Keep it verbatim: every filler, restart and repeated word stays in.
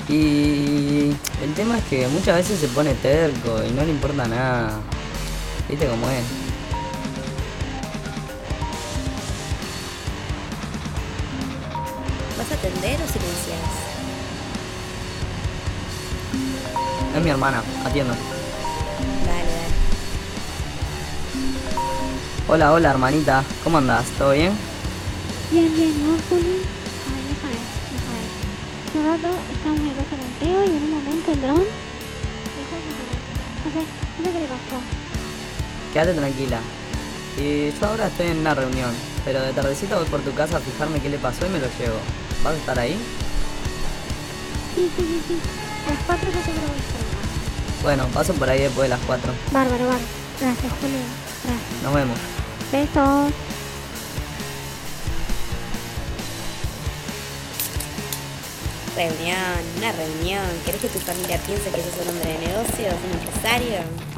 Y el tema es que muchas veces se pone terco y no le importa nada. ¿Viste cómo es? ¿Vas a atender o silencias? Es mi hermana, atiendo. Dale, dale. Hola, hola hermanita, ¿cómo andás? ¿Todo bien? Bien, bien, ¿no, Juli? A ver, deja ver, deja ver. Hace un rato estábamos en el restauranteo y en un momento el dron dejó de funcionar. No sé, no sé qué le pasó. Quédate tranquila. Y yo ahora estoy en una reunión, pero de tardecita voy por tu casa a fijarme qué le pasó y me lo llevo. ¿Vas a estar ahí? Sí, sí, sí, sí. A las cuatro ya seguro voy a estar acá. Bueno, paso por ahí después de las cuatro. Bárbaro, bárbaro. Gracias, Juli. Gracias. Nos vemos. Besos. Reunión, una reunión. ¿Querés que tu familia piense que sos un hombre de negocios, un empresario?